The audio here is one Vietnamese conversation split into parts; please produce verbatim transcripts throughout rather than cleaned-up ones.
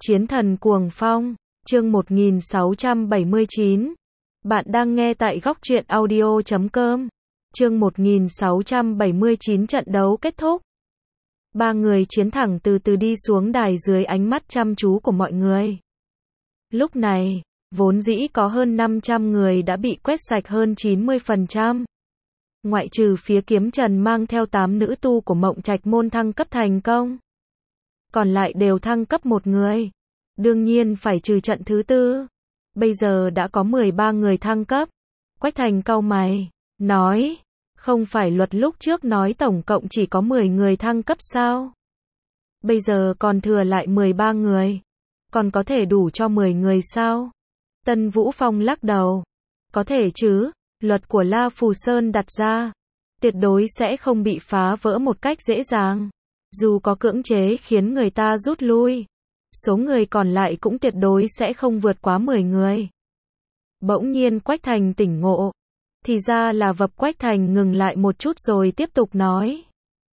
Chiến thần cuồng phong, chương một nghìn sáu trăm bảy mươi chín. Bạn đang nghe tại góc truyện audio chấm com. Chương một nghìn sáu trăm bảy mươi chín trận đấu kết thúc. Ba người chiến thẳng từ từ đi xuống đài dưới ánh mắt chăm chú của mọi người. Lúc này, vốn dĩ có hơn năm trăm người đã bị quét sạch hơn chín mươi phần trăm. Ngoại trừ phía Kiếm Trần mang theo tám nữ tu của Mộng Trạch môn thăng cấp thành công. Còn lại đều thăng cấp một người. Đương nhiên phải trừ trận thứ tư. Bây giờ đã có mười ba người thăng cấp. Quách Thành cau mày, nói, không phải luật lúc trước nói tổng cộng chỉ có mười người thăng cấp sao? Bây giờ còn thừa lại mười ba người. Còn có thể đủ cho mười người sao? Tân Vũ Phong lắc đầu. Có thể chứ, luật của La Phù Sơn đặt ra, tuyệt đối sẽ không bị phá vỡ một cách dễ dàng. Dù có cưỡng chế khiến người ta rút lui, số người còn lại cũng tuyệt đối sẽ không vượt quá mười người. Bỗng nhiên Quách Thành tỉnh ngộ. Thì ra là vập Quách Thành ngừng lại một chút rồi tiếp tục nói.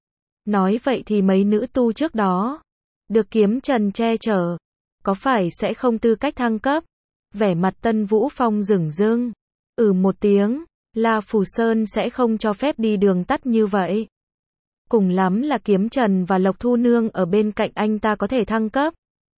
Nói vậy thì mấy nữ tu trước đó, được Kiếm Trần che chở, có phải sẽ không tư cách thăng cấp? Vẻ mặt Tân Vũ Phong rửng rưng. Ừ một tiếng, La Phù Sơn sẽ không cho phép đi đường tắt như vậy. Cùng lắm là Kiếm Trần và Lộc Thu Nương ở bên cạnh anh ta có thể thăng cấp.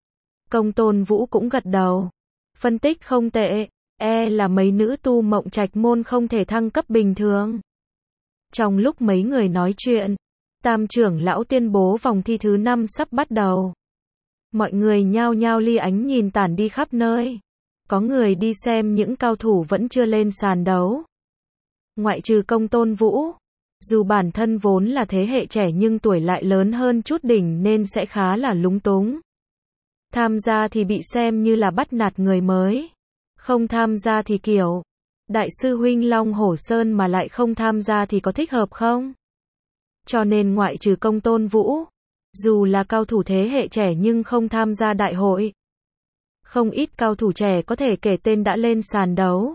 Công Tôn Vũ cũng gật đầu. Phân tích không tệ, e là mấy nữ tu Mộng Trạch môn không thể thăng cấp bình thường. Trong lúc mấy người nói chuyện, Tam trưởng lão tuyên bố vòng thi thứ năm sắp bắt đầu. Mọi người nhao nhao ly ánh nhìn tản đi khắp nơi. Có người đi xem những cao thủ vẫn chưa lên sàn đấu. Ngoại trừ Công Tôn Vũ, dù bản thân vốn là thế hệ trẻ nhưng tuổi lại lớn hơn chút đỉnh nên sẽ khá là lúng túng. Tham gia thì bị xem như là bắt nạt người mới. Không tham gia thì kiểu, đại sư huynh Long Hổ Sơn mà lại không tham gia thì có thích hợp không? Cho nên ngoại trừ Công Tôn Vũ, dù là cao thủ thế hệ trẻ nhưng không tham gia đại hội. Không ít cao thủ trẻ có thể kể tên đã lên sàn đấu.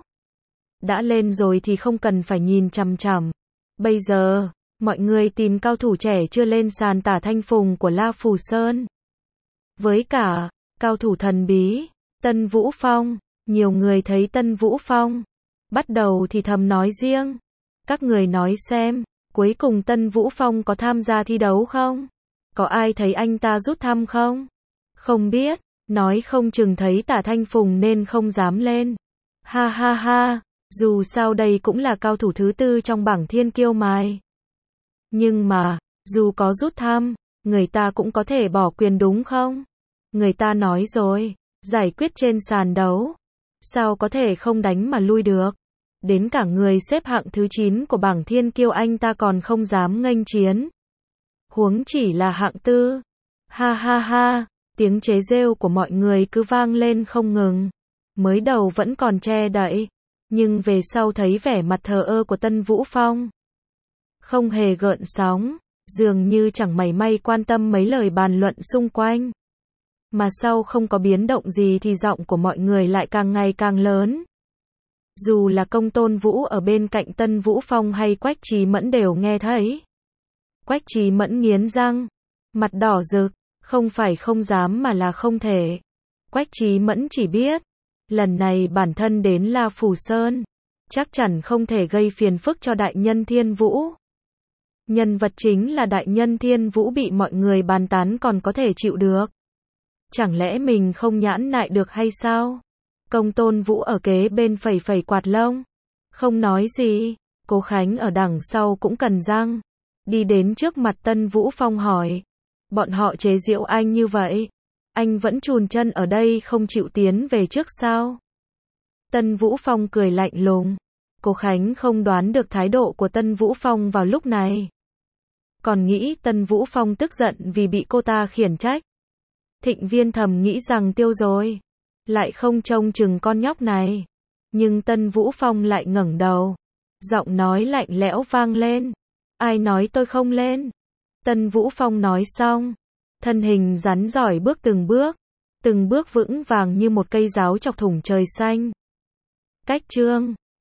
Đã lên rồi thì không cần phải nhìn chằm chằm. Bây giờ, mọi người tìm cao thủ trẻ chưa lên sàn Tả Thanh Phùng của La Phù Sơn. Với cả, cao thủ thần bí, Tân Vũ Phong, nhiều người thấy Tân Vũ Phong. Bắt đầu thì thầm nói riêng. Các người nói xem, cuối cùng Tân Vũ Phong có tham gia thi đấu không? Có ai thấy anh ta rút thăm không? Không biết, nói không chừng thấy Tả Thanh Phùng nên không dám lên. Ha ha ha, dù sao đây cũng là cao thủ thứ tư trong bảng thiên kiêu mài. Nhưng mà, dù có rút thăm, người ta cũng có thể bỏ quyền đúng không? Người ta nói rồi, giải quyết trên sàn đấu. Sao có thể không đánh mà lui được? Đến cả người xếp hạng thứ chín của bảng thiên kiêu anh ta còn không dám nghênh chiến. Huống chỉ là hạng tư. Ha ha ha, tiếng chế rêu của mọi người cứ vang lên không ngừng. Mới đầu vẫn còn che đậy, nhưng về sau thấy vẻ mặt thờ ơ của Tân Vũ Phong. Không hề gợn sóng, dường như chẳng mảy may quan tâm mấy lời bàn luận xung quanh. Mà sau không có biến động gì thì giọng của mọi người lại càng ngày càng lớn. Dù là Công Tôn Vũ ở bên cạnh Tân Vũ Phong hay Quách Trì Mẫn đều nghe thấy. Quách Trì Mẫn nghiến răng, mặt đỏ rực, không phải không dám mà là không thể. Quách Trì Mẫn chỉ biết, lần này bản thân đến La Phù Sơn, chắc chắn không thể gây phiền phức cho Đại Nhân Thiên Vũ. Nhân vật chính là Đại Nhân Thiên Vũ bị mọi người bàn tán còn có thể chịu được. Chẳng lẽ mình không nhãn nại được hay sao? Công Tôn Vũ ở kế bên phẩy phẩy quạt lông. Không nói gì, Cố Khánh ở đằng sau cũng cần răng. Đi đến trước mặt Tân Vũ Phong hỏi. Bọn họ chế giễu anh như vậy. Anh vẫn chùn chân ở đây không chịu tiến về trước sao? Tân Vũ Phong cười lạnh lùng. Cố Khánh không đoán được thái độ của Tân Vũ Phong vào lúc này. Còn nghĩ Tân Vũ Phong tức giận vì bị cô ta khiển trách. Thịnh Viên thầm nghĩ rằng tiêu rồi. Lại không trông chừng con nhóc này. Nhưng Tân Vũ Phong lại ngẩng đầu. Giọng nói lạnh lẽo vang lên. Ai nói tôi không lên? Tân Vũ Phong nói xong. Thân hình rắn giỏi bước từng bước. Từng bước vững vàng như một cây giáo chọc thủng trời xanh. Cách chương